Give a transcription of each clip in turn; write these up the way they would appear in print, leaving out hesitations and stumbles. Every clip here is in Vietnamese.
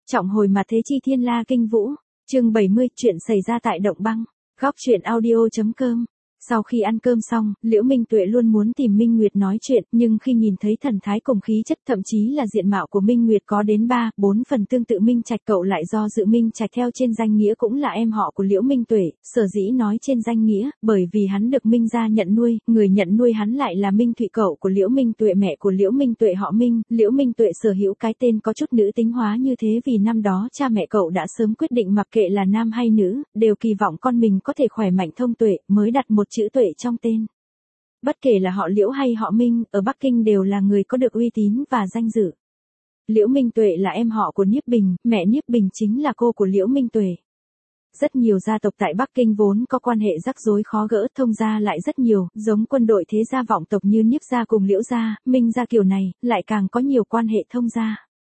Trọng hồi mà thế chi thiên la kinh vũ. Chương 70, chuyện xảy ra tại Động Băng. Góc truyện audio.com. Sau khi ăn cơm xong, Liễu Minh Tuệ luôn muốn tìm Minh Nguyệt nói chuyện, nhưng khi nhìn thấy thần thái cùng khí chất, thậm chí là diện mạo của Minh Nguyệt có đến 3-4 phần tương tự Minh Trạch, cậu lại do dự Minh Trạch theo trên danh nghĩa cũng là em họ của Liễu Minh Tuệ, sở dĩ nói trên danh nghĩa, bởi vì hắn được Minh gia nhận nuôi, người nhận nuôi hắn lại là Minh Thụy, cậu của Liễu Minh Tuệ, mẹ của Liễu Minh Tuệ họ Minh. Liễu Minh Tuệ sở hữu cái tên có chút nữ tính hóa như thế vì năm đó cha mẹ cậu đã sớm quyết định mặc kệ là nam hay nữ, đều kỳ vọng con mình có thể khỏe mạnh thông tuệ, mới đặt một chữ Tuệ trong tên. Bất kể là họ Liễu hay họ Minh, ở Bắc Kinh đều là người có được uy tín và danh dự. Liễu Minh Tuệ là em họ của Niếp Bình, mẹ Niếp Bình chính là cô của Liễu Minh Tuệ. Rất nhiều gia tộc tại Bắc Kinh vốn có quan hệ rắc rối khó gỡ, thông gia lại rất nhiều, giống quân đội thế gia vọng tộc như Niếp gia cùng Liễu gia, Minh gia kiểu này, lại càng có nhiều quan hệ thông gia.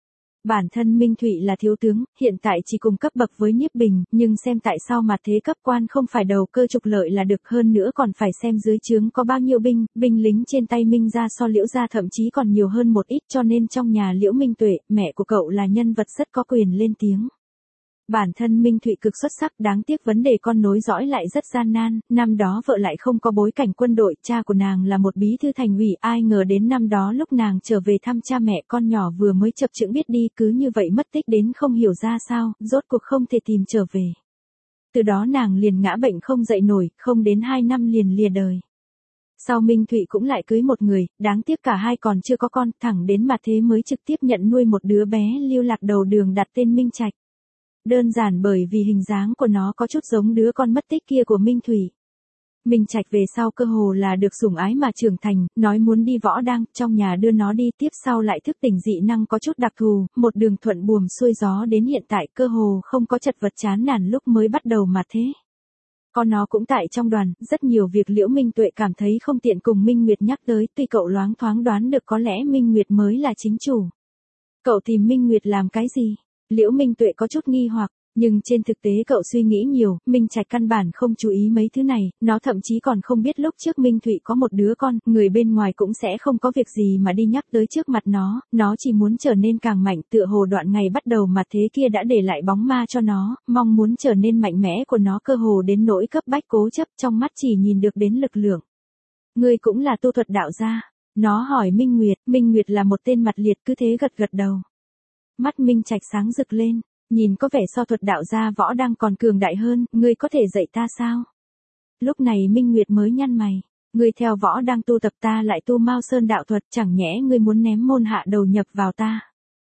Bản thân Minh Thụy là thiếu tướng, hiện tại chỉ cùng cấp bậc với Niếp Bình, nhưng xem tại sao mà thế cấp quan không phải đầu cơ trục lợi là được, hơn nữa còn phải xem dưới trướng có bao nhiêu binh lính trên tay Minh gia so Liễu gia thậm chí còn nhiều hơn một ít, cho nên trong nhà Liễu Minh Tuệ, mẹ của cậu là nhân vật rất có quyền lên tiếng. Bản thân Minh Thụy cực xuất sắc, đáng tiếc vấn đề con nối dõi lại rất gian nan, năm đó vợ lại không có bối cảnh quân đội, cha của nàng là một bí thư thành ủy, ai ngờ đến năm đó lúc nàng trở về thăm cha mẹ, con nhỏ vừa mới chập chững biết đi, cứ như vậy mất tích đến không hiểu ra sao, rốt cuộc không thể tìm trở về. Từ đó nàng liền ngã bệnh không dậy nổi, không đến 2 năm liền lìa đời. Sau Minh Thụy cũng lại cưới một người, đáng tiếc cả hai còn chưa có con, thẳng đến mà thế mới trực tiếp nhận nuôi một đứa bé lưu lạc đầu đường đặt tên Minh Trạch. Đơn giản bởi vì hình dáng của nó có chút giống đứa con mất tích kia của Minh Thủy. Minh Trạch về sau cơ hồ là được sủng ái mà trưởng thành, nói muốn đi võ đăng, trong nhà đưa nó đi, tiếp sau lại thức tỉnh dị năng có chút đặc thù, một đường thuận buồm xuôi gió đến hiện tại, cơ hồ không có chật vật chán nản lúc mới bắt đầu mà thế. Con nó cũng tại trong đoàn, rất nhiều việc Liễu Minh Tuệ cảm thấy không tiện cùng Minh Nguyệt nhắc tới, tuy cậu loáng thoáng đoán được có lẽ Minh Nguyệt mới là chính chủ. Cậu tìm Minh Nguyệt làm cái gì? Liễu Minh Tuệ có chút nghi hoặc, nhưng trên thực tế cậu suy nghĩ nhiều, Minh Trạch căn bản không chú ý mấy thứ này, nó thậm chí còn không biết lúc trước Minh Thụy có một đứa con, người bên ngoài cũng sẽ không có việc gì mà đi nhắc tới trước mặt nó chỉ muốn trở nên càng mạnh, tựa hồ đoạn ngày bắt đầu mà thế kia đã để lại bóng ma cho nó, mong muốn trở nên mạnh mẽ của nó cơ hồ đến nỗi cấp bách cố chấp, trong mắt chỉ nhìn được đến lực lượng. Ngươi cũng là tu thuật đạo gia, nó hỏi Minh Nguyệt là một tên mặt liệt cứ thế gật gật đầu. Mắt Minh Trạch sáng rực lên, nhìn có vẻ so thuật đạo gia võ đang còn cường đại hơn, ngươi có thể dạy ta sao? Lúc này Minh Nguyệt mới nhăn mày, ngươi theo võ đang tu tập, ta lại tu Mao Sơn đạo thuật, chẳng nhẽ ngươi muốn ném môn hạ đầu nhập vào ta?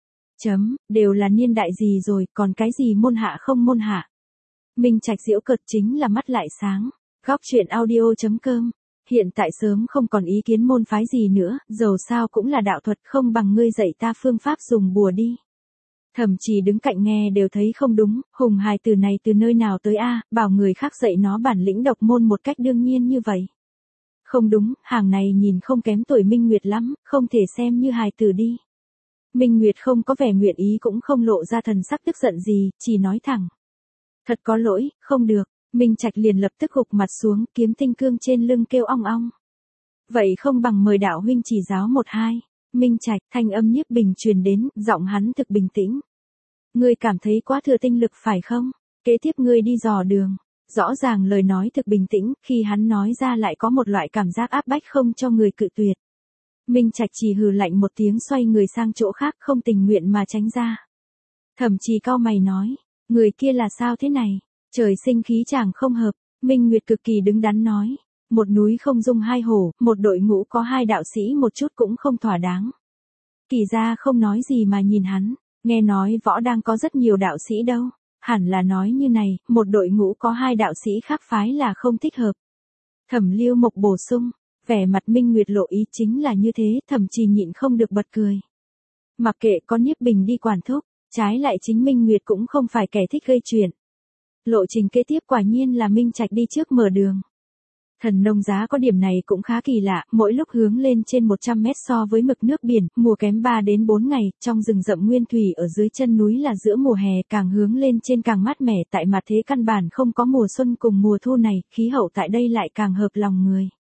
Đều là niên đại gì rồi, còn cái gì môn hạ không môn hạ? Minh Trạch giễu cợt, chính là mắt lại sáng. Góc truyện audio.com. Hiện tại sớm không còn ý kiến môn phái gì nữa, dầu sao cũng là đạo thuật, không bằng ngươi dạy ta phương pháp dùng bùa đi. Thậm chí đứng cạnh nghe đều thấy không đúng, hùng hài từ này từ nơi nào tới a, bảo người khác dạy nó bản lĩnh độc môn một cách đương nhiên như vậy. Không đúng, hàng này nhìn không kém tuổi Minh Nguyệt lắm, không thể xem như hài tử đi. Minh Nguyệt không có vẻ nguyện ý cũng không lộ ra thần sắc tức giận gì, chỉ nói thẳng. Thật có lỗi, không được, Minh Trạch liền lập tức gục mặt xuống, kiếm tinh cương trên lưng kêu ong ong. Vậy không bằng mời đạo huynh chỉ giáo một hai. Minh Trạch, thanh âm Nhiếp Bình truyền đến, giọng hắn thực bình tĩnh. Ngươi cảm thấy quá thừa tinh lực phải không? Kế tiếp ngươi đi dò đường. Rõ ràng lời nói thực bình tĩnh, khi hắn nói ra lại có một loại cảm giác áp bách không cho người cự tuyệt. Minh Trạch chỉ hừ lạnh một tiếng, xoay người sang chỗ khác, không tình nguyện mà tránh ra. Thậm chí cau mày nói, người kia là sao thế này? Trời sinh khí chàng không hợp. Minh Nguyệt cực kỳ đứng đắn nói. Một núi không dung hai hổ, một đội ngũ có hai đạo sĩ một chút cũng không thỏa đáng. Kỳ gia không nói gì mà nhìn hắn, nghe nói võ đang có rất nhiều đạo sĩ đâu, hẳn là nói như này, một đội ngũ có hai đạo sĩ khác phái là không thích hợp. Thẩm Lưu Mộc bổ sung, vẻ mặt Minh Nguyệt lộ ý chính là như thế, thậm chí nhịn không được bật cười. Mặc kệ có Nhiếp Bình đi quản thúc, trái lại chính Minh Nguyệt cũng không phải kẻ thích gây chuyện. Lộ trình kế tiếp quả nhiên là Minh Trạch đi trước mở đường. Thần nông giá có điểm này cũng khá kỳ lạ, mỗi lúc hướng lên trên 100 mét so với mực nước biển, mùa kém 3 đến 4 ngày, trong rừng rậm nguyên thủy ở dưới chân núi là giữa mùa hè, càng hướng lên trên càng mát mẻ, tại mặt thế căn bản không có mùa xuân cùng mùa thu này, khí hậu tại đây lại càng hợp lòng người.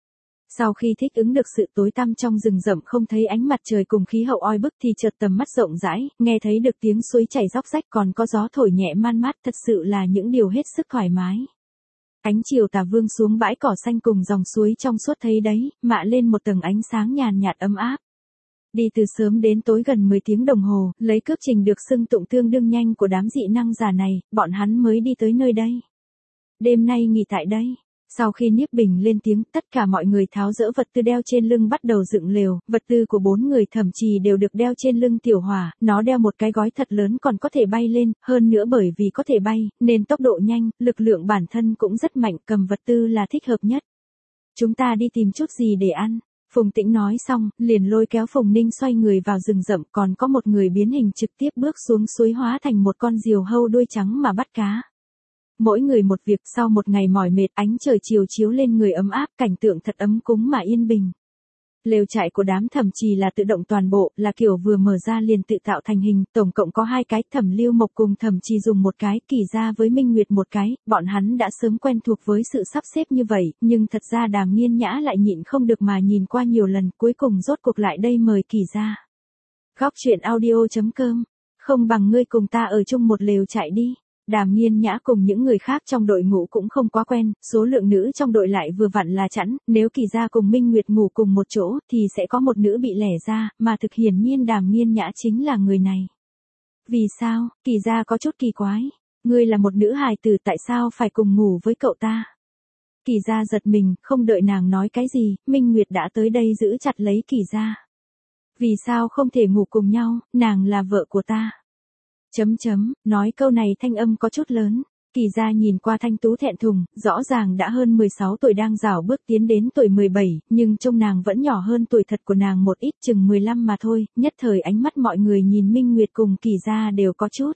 Sau khi thích ứng được sự tối tăm trong rừng rậm không thấy ánh mặt trời cùng khí hậu oi bức thì chợt tầm mắt rộng rãi, nghe thấy được tiếng suối chảy róc rách còn có gió thổi nhẹ man mát, thật sự là những điều hết sức thoải mái. Ánh chiều tà vương xuống bãi cỏ xanh cùng dòng suối trong suốt thấy đấy, mạ lên một tầng ánh sáng nhàn nhạt ấm áp. Đi từ sớm đến tối gần 10 tiếng đồng hồ, lấy cước trình được xưng tụng tương đương nhanh của đám dị năng giả này, bọn hắn mới đi tới nơi đây. Đêm nay nghỉ tại đây. Sau khi Niếp Bình lên tiếng, tất cả mọi người tháo dỡ vật tư đeo trên lưng bắt đầu dựng lều, vật tư của 4 người Thẩm Trì đều được đeo trên lưng Tiểu Hỏa, nó đeo một cái gói thật lớn còn có thể bay lên, hơn nữa bởi vì có thể bay, nên tốc độ nhanh, lực lượng bản thân cũng rất mạnh, cầm vật tư là thích hợp nhất. Chúng ta đi tìm chút gì để ăn. Phùng Tĩnh nói xong, liền lôi kéo Phùng Ninh xoay người vào rừng rậm, còn có một người biến hình trực tiếp bước xuống suối hóa thành một con diều hâu đuôi trắng mà bắt cá. Mỗi người một việc, sau một ngày mỏi mệt, ánh trời chiều chiếu lên người ấm áp, cảnh tượng thật ấm cúng mà yên bình. Lều trại của đám Thẩm Trì là tự động toàn bộ, là kiểu vừa mở ra liền tự tạo thành hình, tổng cộng có 2 cái, Thẩm Lưu Mộc cùng Thẩm Trì dùng một cái, Kỳ Gia với Minh Nguyệt một cái, bọn hắn đã sớm quen thuộc với sự sắp xếp như vậy, nhưng thật ra Đàm Nghiên Nhã lại nhịn không được mà nhìn qua nhiều lần, cuối cùng rốt cuộc lại đây mời Kỳ Gia. Góc truyện audio.com, không bằng ngươi cùng ta ở chung một lều trại đi. Đàm Nghiên Nhã cùng những người khác trong đội ngũ cũng không quá quen, số lượng nữ trong đội lại vừa vặn là chẵn, nếu Kỳ Gia cùng Minh Nguyệt ngủ cùng một chỗ thì sẽ có một nữ bị lẻ ra, mà thực hiển nhiên Đàm Nghiên Nhã chính là người này. Vì sao? Kỳ Gia có chút kỳ quái. Ngươi là một nữ hài tử tại sao phải cùng ngủ với cậu ta? Kỳ Gia giật mình, không đợi nàng nói cái gì, Minh Nguyệt đã tới đây giữ chặt lấy Kỳ Gia. Vì sao không thể ngủ cùng nhau, nàng là vợ của ta. Nói câu này thanh âm có chút lớn. Kỳ Gia nhìn qua thanh tú thẹn thùng, rõ ràng đã hơn 16 tuổi đang rảo bước tiến đến tuổi 17, nhưng trông nàng vẫn nhỏ hơn tuổi thật của nàng một ít, chừng 15 mà thôi, nhất thời ánh mắt mọi người nhìn Minh Nguyệt cùng Kỳ Gia đều có chút.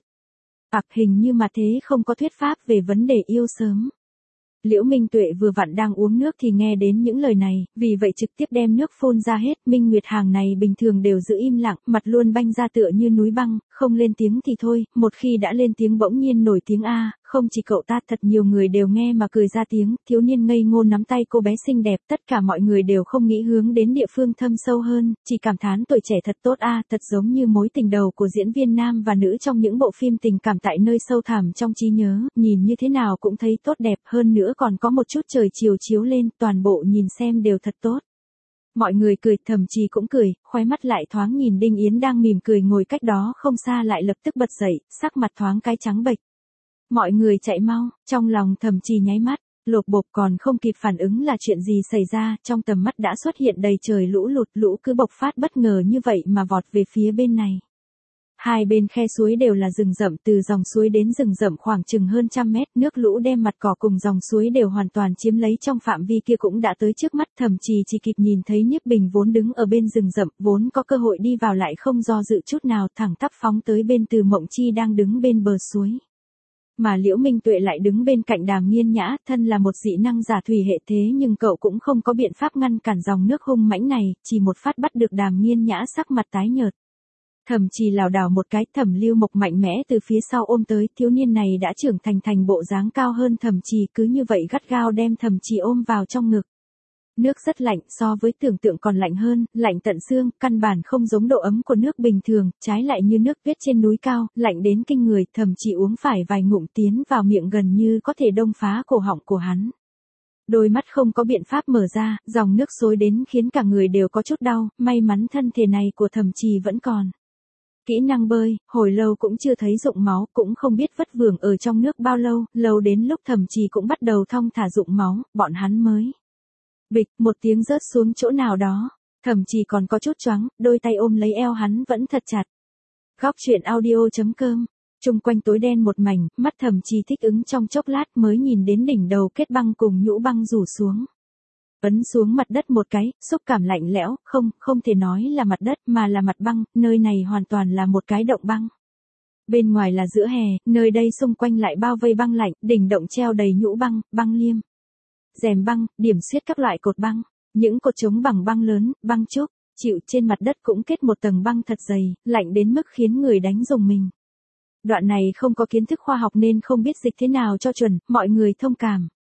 Hình như mà thế không có thuyết pháp về vấn đề yêu sớm. Liễu Minh Tuệ vừa vặn đang uống nước thì nghe đến những lời này, vì vậy trực tiếp đem nước phun ra hết. Minh Nguyệt hàng này bình thường đều giữ im lặng, mặt luôn banh ra tựa như núi băng, không lên tiếng thì thôi, một khi đã lên tiếng bỗng nhiên nổi tiếng a, không chỉ cậu ta, thật nhiều người đều nghe mà cười ra tiếng. Thiếu niên ngây ngô nắm tay cô bé xinh đẹp, tất cả mọi người đều không nghĩ hướng đến địa phương thâm sâu hơn, chỉ cảm thán tuổi trẻ thật tốt a, thật giống như mối tình đầu của diễn viên nam và nữ trong những bộ phim tình cảm tại nơi sâu thẳm trong trí nhớ, nhìn như thế nào cũng thấy tốt đẹp, hơn nữa còn có một chút trời chiều chiếu lên, toàn bộ nhìn xem đều thật tốt. Mọi người cười, Thẩm Trì cũng cười, khóe mắt lại thoáng nhìn Đinh Yến đang mỉm cười ngồi cách đó không xa lại lập tức bật dậy, sắc mặt thoáng cái trắng bệch. Mọi người chạy mau, trong lòng Thẩm Trì nháy mắt, lột bột còn không kịp phản ứng là chuyện gì xảy ra, trong tầm mắt đã xuất hiện đầy trời lũ lụt, lũ cứ bộc phát bất ngờ như vậy mà vọt về phía bên này. Hai bên khe suối đều là rừng rậm, từ dòng suối đến rừng rậm khoảng chừng hơn 100 mét, nước lũ đem mặt cỏ cùng dòng suối đều hoàn toàn chiếm lấy trong phạm vi kia cũng đã tới trước mắt. Thẩm Trì chỉ kịp nhìn thấy Niếp Bình vốn đứng ở bên rừng rậm, vốn có cơ hội đi vào lại không do dự chút nào, thẳng tắp phóng tới bên Từ Mộng Chi đang đứng bên bờ suối. Mà Liễu Minh Tuệ lại đứng bên cạnh Đàm Nghiên Nhã, thân là một dị năng giả thủy hệ thế nhưng cậu cũng không có biện pháp ngăn cản dòng nước hung mãnh này, chỉ một phát bắt được Đàm Nghiên Nhã sắc mặt tái nhợt. Thẩm Trì lảo đảo một cái, Thẩm Lưu Mộc mạnh mẽ từ phía sau ôm tới, thiếu niên này đã trưởng thành bộ dáng cao hơn Thẩm Trì, cứ như vậy gắt gao đem Thẩm Trì ôm vào trong ngực. Nước rất lạnh, so với tưởng tượng còn lạnh hơn, lạnh tận xương, căn bản không giống độ ấm của nước bình thường, trái lại như nước tuyết trên núi cao, lạnh đến kinh người. Thẩm Trì uống phải vài ngụm tiến vào miệng gần như có thể đông phá cổ họng của hắn. Đôi mắt không có biện pháp mở ra, dòng nước xối đến khiến cả người đều có chút đau, may mắn thân thể này của Thẩm Trì vẫn còn kỹ năng bơi, hồi lâu cũng chưa thấy rụng máu, cũng không biết vất vưởng ở trong nước bao lâu, lâu đến lúc Thẩm Trì cũng bắt đầu thong thả rụng máu, bọn hắn mới bịch một tiếng rớt xuống chỗ nào đó. Thẩm Trì còn có chút choáng, đôi tay ôm lấy eo hắn vẫn thật chặt. Góc truyện audio.com, chung quanh tối đen một mảnh, mắt Thẩm Trì thích ứng trong chốc lát mới nhìn đến đỉnh đầu kết băng cùng nhũ băng rủ xuống. Ấn xuống mặt đất một cái, xúc cảm lạnh lẽo, không thể nói là mặt đất mà là mặt băng, nơi này hoàn toàn là một cái động băng. Bên ngoài là giữa hè, nơi đây xung quanh lại bao vây băng lạnh, đỉnh động treo đầy nhũ băng, băng liêm, rèm băng, điểm xuyết các loại cột băng, những cột chống bằng băng lớn, băng chúc, chịu trên mặt đất cũng kết một tầng băng thật dày, lạnh đến mức khiến người đánh rùng mình. Đoạn này không có kiến thức khoa học nên không biết dịch thế nào cho chuẩn, mọi người thông cảm.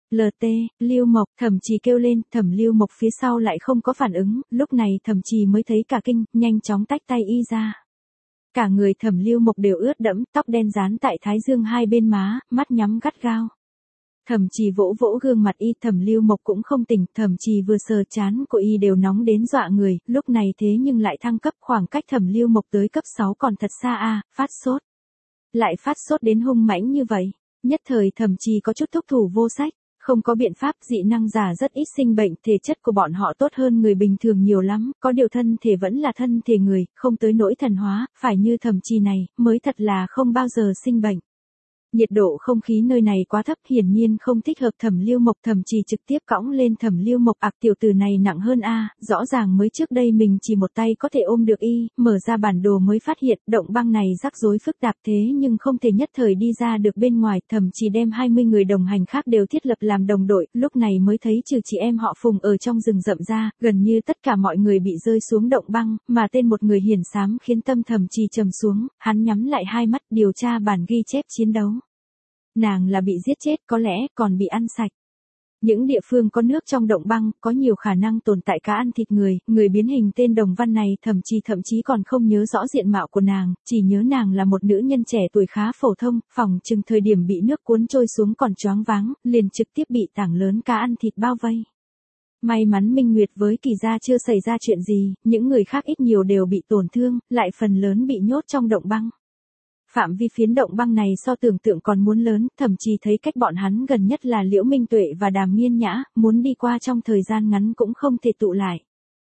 LT, Lưu Mộc, Thẩm Trì kêu lên, Thẩm Lưu Mộc phía sau lại không có phản ứng, lúc này Thẩm Trì mới thấy cả kinh, nhanh chóng tách tay y ra. Cả người Thẩm Lưu Mộc đều ướt đẫm, tóc đen dán tại thái dương hai bên má, mắt nhắm gắt gao. Thẩm Trì vỗ vỗ gương mặt y, Thẩm Lưu Mộc cũng không tỉnh, Thẩm Trì vừa sờ trán của y đều nóng đến dọa người, lúc này thế nhưng lại thăng cấp, khoảng cách Thẩm Lưu Mộc tới cấp 6 còn thật xa a, phát sốt. Lại phát sốt đến hung mãnh như vậy, nhất thời Thẩm Trì có chút thúc thủ vô sách, không có biện pháp, dị năng giả rất ít sinh bệnh, thể chất của bọn họ tốt hơn người bình thường nhiều lắm, có điều thân thể vẫn là thân thể người, không tới nỗi thần hóa, phải như Thẩm Trì này, mới thật là không bao giờ sinh bệnh. Nhiệt độ không khí nơi này quá thấp, hiển nhiên không thích hợp Thẩm Lưu Mộc, Thẩm Trì trực tiếp cõng lên Thẩm Lưu Mộc, tiểu tử này nặng hơn a, rõ ràng mới trước đây mình chỉ một tay có thể ôm được y, mở ra bản đồ mới phát hiện, động băng này rắc rối phức tạp thế nhưng không thể nhất thời đi ra được bên ngoài, Thẩm Trì đem 20 người đồng hành khác đều thiết lập làm đồng đội, lúc này mới thấy trừ chị em họ Phùng ở trong rừng rậm ra, gần như tất cả mọi người bị rơi xuống động băng, mà tên một người hiển xám khiến tâm Thẩm Trì trầm xuống, hắn nhắm lại hai mắt điều tra bản ghi chép chiến đấu. Nàng là bị giết chết, có lẽ còn bị ăn sạch. Những địa phương có nước trong động băng, có nhiều khả năng tồn tại cá ăn thịt người, người biến hình tên Đồng Văn này thậm chí còn không nhớ rõ diện mạo của nàng, chỉ nhớ nàng là một nữ nhân trẻ tuổi khá phổ thông, phòng chừng thời điểm bị nước cuốn trôi xuống còn choáng váng, liền trực tiếp bị tảng lớn cá ăn thịt bao vây. May mắn Minh Nguyệt với Kỳ gia chưa xảy ra chuyện gì, những người khác ít nhiều đều bị tổn thương, lại phần lớn bị nhốt trong động băng. Phạm vi phiến động băng này so tưởng tượng còn muốn lớn, thậm chí thấy cách bọn hắn gần nhất là Liễu Minh Tuệ và Đàm Nghiên Nhã, muốn đi qua trong thời gian ngắn cũng không thể tụ lại.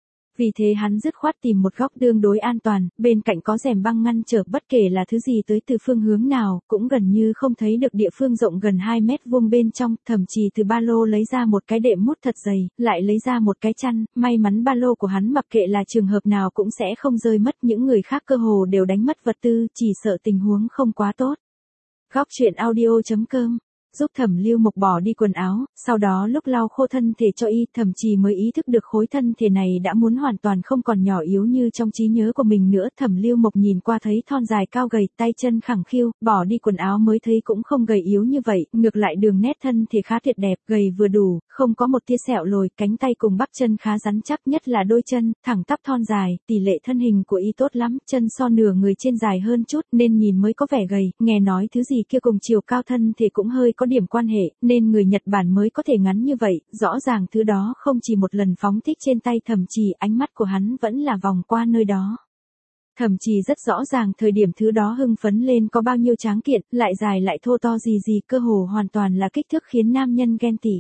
Vì thế hắn dứt khoát tìm một góc tương đối an toàn, bên cạnh có rèm băng ngăn trở, bất kể là thứ gì tới từ phương hướng nào, cũng gần như không thấy được địa phương rộng gần 2 mét vuông bên trong, thậm chí từ ba lô lấy ra một cái đệm mút thật dày, lại lấy ra một cái chăn, may mắn ba lô của hắn mặc kệ là trường hợp nào cũng sẽ không rơi mất, những người khác cơ hồ đều đánh mất vật tư, chỉ sợ tình huống không quá tốt. Góc truyện audio.com giúp Thẩm Lưu Mộc bỏ đi quần áo, sau đó lúc lau khô thân thể cho y, Thẩm Trì mới ý thức được khối thân thể này đã muốn hoàn toàn không còn nhỏ yếu như trong trí nhớ của mình nữa. Thẩm Lưu Mộc nhìn qua thấy thon dài cao gầy, tay chân khẳng khiu, bỏ đi quần áo mới thấy cũng không gầy yếu như vậy, ngược lại đường nét thân thể khá tuyệt đẹp, gầy vừa đủ, không có một tia sẹo lồi, cánh tay cùng bắp chân khá rắn chắc, nhất là đôi chân, thẳng tắp thon dài, tỷ lệ thân hình của y tốt lắm, chân so nửa người trên dài hơn chút, nên nhìn mới có vẻ gầy, nghe nói thứ gì kia cùng chiều cao thân thể cũng hơi có điểm quan hệ, nên người Nhật Bản mới có thể ngắn như vậy, rõ ràng thứ đó không chỉ một lần phóng thích trên tay Thẩm Trì, ánh mắt của hắn vẫn là vòng qua nơi đó. Thẩm Trì rất rõ ràng thời điểm thứ đó hưng phấn lên có bao nhiêu tráng kiện, lại dài lại thô to gì, cơ hồ hoàn toàn là kích thước khiến nam nhân ghen tị.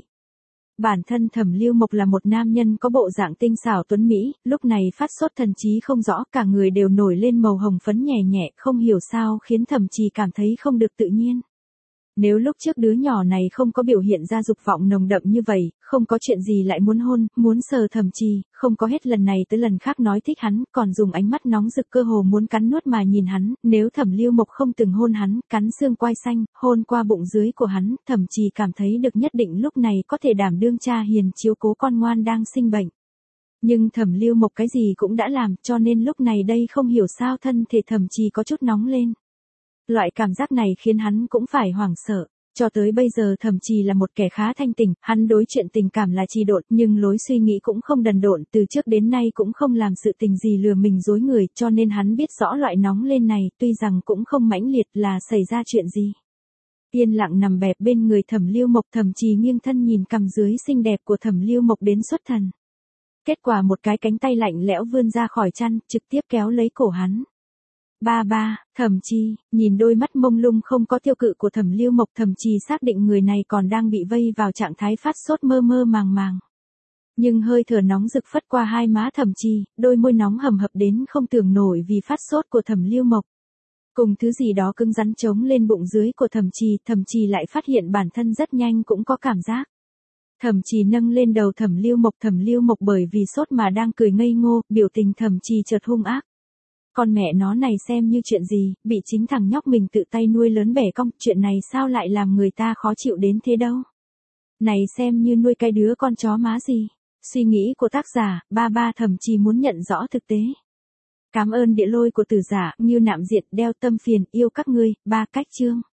Bản thân Thẩm Lưu Mộc là một nam nhân có bộ dạng tinh xảo tuấn mỹ, lúc này phát sốt thần trí không rõ, cả người đều nổi lên màu hồng phấn nhẹ nhẹ, không hiểu sao khiến Thẩm Trì cảm thấy không được tự nhiên. Nếu lúc trước đứa nhỏ này không có biểu hiện ra dục vọng nồng đậm như vậy, không có chuyện gì lại muốn hôn, muốn sờ Thẩm Trì, không có hết lần này tới lần khác nói thích hắn, còn dùng ánh mắt nóng rực cơ hồ muốn cắn nuốt mà nhìn hắn, nếu Thẩm Lưu Mộc không từng hôn hắn, cắn xương quai xanh, hôn qua bụng dưới của hắn, Thẩm Trì cảm thấy được nhất định lúc này có thể đảm đương cha hiền chiếu cố con ngoan đang sinh bệnh. Nhưng Thẩm Lưu Mộc cái gì cũng đã làm, cho nên lúc này đây không hiểu sao thân thể Thẩm Trì có chút nóng lên. Loại cảm giác này khiến hắn cũng phải hoảng sợ. Cho tới bây giờ Thẩm Trì là một kẻ khá thanh tỉnh, hắn đối chuyện tình cảm là trì độn, nhưng lối suy nghĩ cũng không đần độn, từ trước đến nay cũng không làm sự tình gì lừa mình dối người, cho nên hắn biết rõ loại nóng lên này, tuy rằng cũng không mãnh liệt là xảy ra chuyện gì. Yên lặng nằm bẹp bên người Thẩm Lưu Mộc, Thẩm Trì nghiêng thân nhìn cằm dưới xinh đẹp của Thẩm Lưu Mộc đến xuất thần. Kết quả một cái cánh tay lạnh lẽo vươn ra khỏi chăn, trực tiếp kéo lấy cổ hắn. Ba, Thẩm Trì, nhìn đôi mắt mông lung không có tiêu cự của Thẩm Lưu Mộc, Thẩm Trì xác định người này còn đang bị vây vào trạng thái phát sốt mơ màng. Nhưng hơi thở nóng rực phất qua hai má Thẩm Trì, đôi môi nóng hầm hập đến không tưởng nổi vì phát sốt của Thẩm Lưu Mộc. Cùng thứ gì đó cứng rắn chống lên bụng dưới của Thẩm Trì lại phát hiện bản thân rất nhanh cũng có cảm giác. Thẩm Trì nâng lên đầu Thẩm Lưu Mộc bởi vì sốt mà đang cười ngây ngô, biểu tình Thẩm Trì chợt hung ác. Con mẹ nó này xem như chuyện gì, bị chính thằng nhóc mình tự tay nuôi lớn bẻ cong, chuyện này sao lại làm người ta khó chịu đến thế đâu. Này xem như nuôi cái đứa con chó má gì. Suy nghĩ của tác giả, ba Thẩm Trì muốn nhận rõ thực tế. Cảm ơn địa lôi của Tử Giả, như nạm diện, đeo tâm phiền, yêu các ngươi, ba cách chương.